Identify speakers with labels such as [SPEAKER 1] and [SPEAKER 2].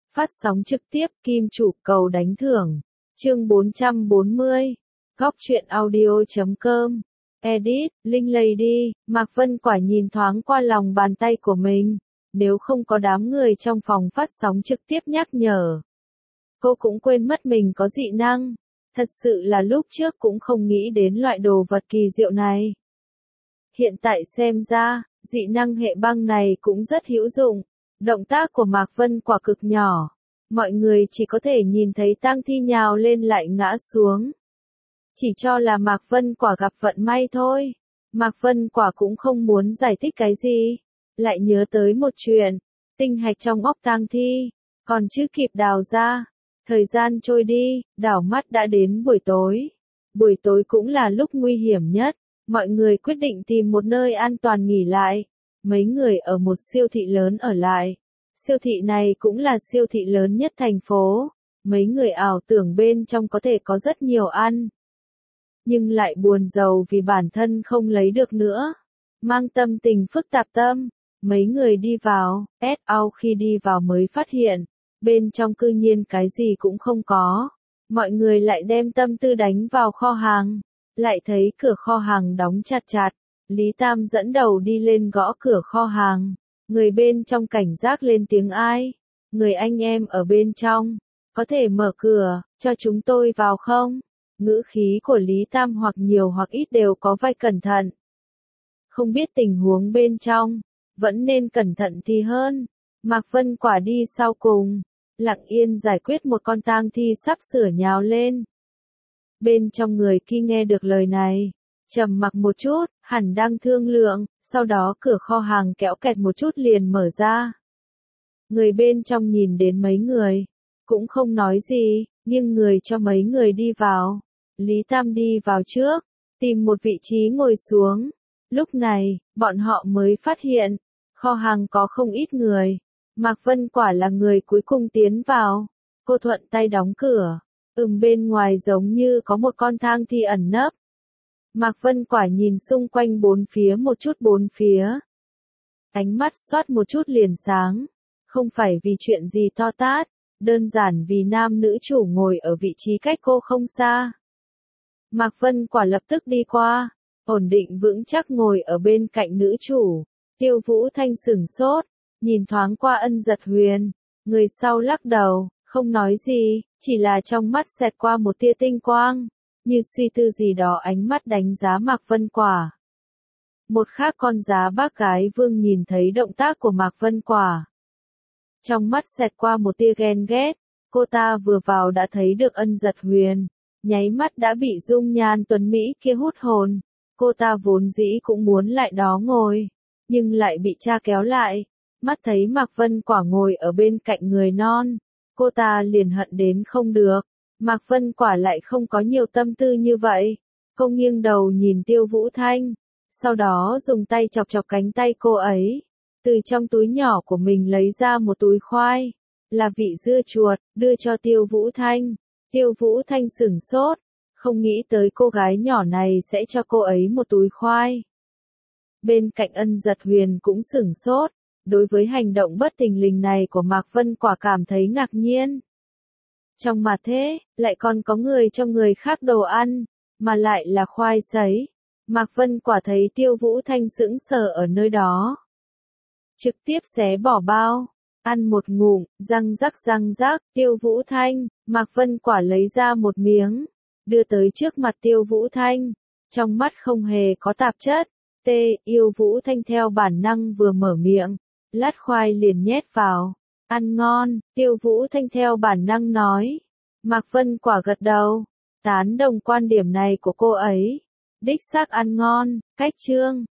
[SPEAKER 1] Phát sóng trực tiếp Kim Chủ cầu đánh thưởng. Chương 440. Góc truyện audio.com. Edit, Linh Lady. Mạc Vân Quả nhìn thoáng qua lòng bàn tay của mình. Nếu không có đám người trong phòng phát sóng trực tiếp nhắc nhở, cô cũng quên mất mình có dị năng. Thật sự là lúc trước cũng không nghĩ đến loại đồ vật kỳ diệu này. Hiện tại xem ra, dị năng hệ băng này cũng rất hữu dụng. Động tác của Mạc Vân Quả cực nhỏ. Mọi người chỉ có thể nhìn thấy tang thi nhào lên lại ngã xuống. Chỉ cho là Mạc Vân Quả gặp vận may thôi. Mạc Vân Quả cũng không muốn giải thích cái gì. Lại nhớ tới một chuyện. Tinh hạch trong óc tang thi. Còn chưa kịp đào ra. Thời gian trôi đi, đảo mắt đã đến buổi tối. Buổi tối cũng là lúc nguy hiểm nhất. Mọi người quyết định tìm một nơi an toàn nghỉ lại. Mấy người ở một siêu thị lớn ở lại. Siêu thị này cũng là siêu thị lớn nhất thành phố. Mấy người ảo tưởng bên trong có thể có rất nhiều ăn. Nhưng lại buồn rầu vì bản thân không lấy được nữa. Mang tâm tình phức tạp tâm. Mấy người đi vào, khi đi vào mới phát hiện. Bên trong cư nhiên cái gì cũng không có. Mọi người lại đem tâm tư đánh vào kho hàng. Lại thấy cửa kho hàng đóng chặt chặt. Lý Tam dẫn đầu đi lên gõ cửa kho hàng. Người bên trong cảnh giác lên tiếng ai? Người anh em ở bên trong. Có thể mở cửa, cho chúng tôi vào không? Ngữ khí của Lý Tam hoặc nhiều hoặc ít đều có vai cẩn thận. Không biết tình huống bên trong. Vẫn nên cẩn thận thì hơn. Mạc Vân Quả đi sau cùng. Lặng yên giải quyết một con tang thi sắp sửa nhào lên. Bên trong người kia nghe được lời này. Trầm mặc một chút, hẳn đang thương lượng, sau đó cửa kho hàng kéo kẹt một chút liền mở ra. Người bên trong nhìn đến mấy người, cũng không nói gì, nhưng người cho mấy người đi vào. Lý Tam đi vào trước, tìm một vị trí ngồi xuống. Lúc này, bọn họ mới phát hiện, kho hàng có không ít người. Mạc Vân Quả là người cuối cùng tiến vào. Cô thuận tay đóng cửa. Bên ngoài giống như có một con tang thi ẩn nấp. Mạc Vân Quả nhìn xung quanh bốn phía một chút bốn phía. Ánh mắt xoát một chút liền sáng. Không phải vì chuyện gì to tát, đơn giản vì nam nữ chủ ngồi ở vị trí cách cô không xa. Mạc Vân Quả lập tức đi qua, ổn định vững chắc ngồi ở bên cạnh nữ chủ. Tiêu Vũ Thanh sửng sốt, nhìn thoáng qua Ân Giật Huyền. Người sau lắc đầu, không nói gì, chỉ là trong mắt xẹt qua một tia tinh quang. Như suy tư gì đó ánh mắt đánh giá Mạc Vân Quả. Một khác con giá bác gái Vương nhìn thấy động tác của Mạc Vân Quả. Trong mắt xẹt qua một tia ghen ghét, cô ta vừa vào đã thấy được Ân Giật Huyền. Nháy mắt đã bị dung nhan tuấn Mỹ kia hút hồn. Cô ta vốn dĩ cũng muốn lại đó ngồi, nhưng lại bị cha kéo lại. Mắt thấy Mạc Vân Quả ngồi ở bên cạnh người non. Cô ta liền hận đến không được. Mạc Vân Quả lại không có nhiều tâm tư như vậy. Cô nghiêng đầu nhìn Tiêu Vũ Thanh. Sau đó dùng tay chọc chọc cánh tay cô ấy. Từ trong túi nhỏ của mình lấy ra một túi khoai. Là vị dưa chuột, đưa cho Tiêu Vũ Thanh. Tiêu Vũ Thanh sửng sốt. Không nghĩ tới cô gái nhỏ này sẽ cho cô ấy một túi khoai. Bên cạnh Ân Giật Huyền cũng sửng sốt. Đối với hành động bất thình lình này của Mạc Vân Quả cảm thấy ngạc nhiên. Trong mặt thế, lại còn có người cho người khác đồ ăn, mà lại là khoai sấy. Mạc Vân Quả thấy Tiêu Vũ Thanh sững sờ ở nơi đó. Trực tiếp xé bỏ bao, ăn một ngụm, răng rắc, Tiêu Vũ Thanh, Mạc Vân Quả lấy ra một miếng, đưa tới trước mặt Tiêu Vũ Thanh. Trong mắt không hề có tạp chất. Tiêu Vũ Thanh theo bản năng vừa mở miệng, lát khoai liền nhét vào. Ăn ngon, Tiêu Vũ Thanh theo bản năng nói. Mạc Vân Quả gật đầu, tán đồng quan điểm này của cô ấy. Đích xác ăn ngon, cách chương.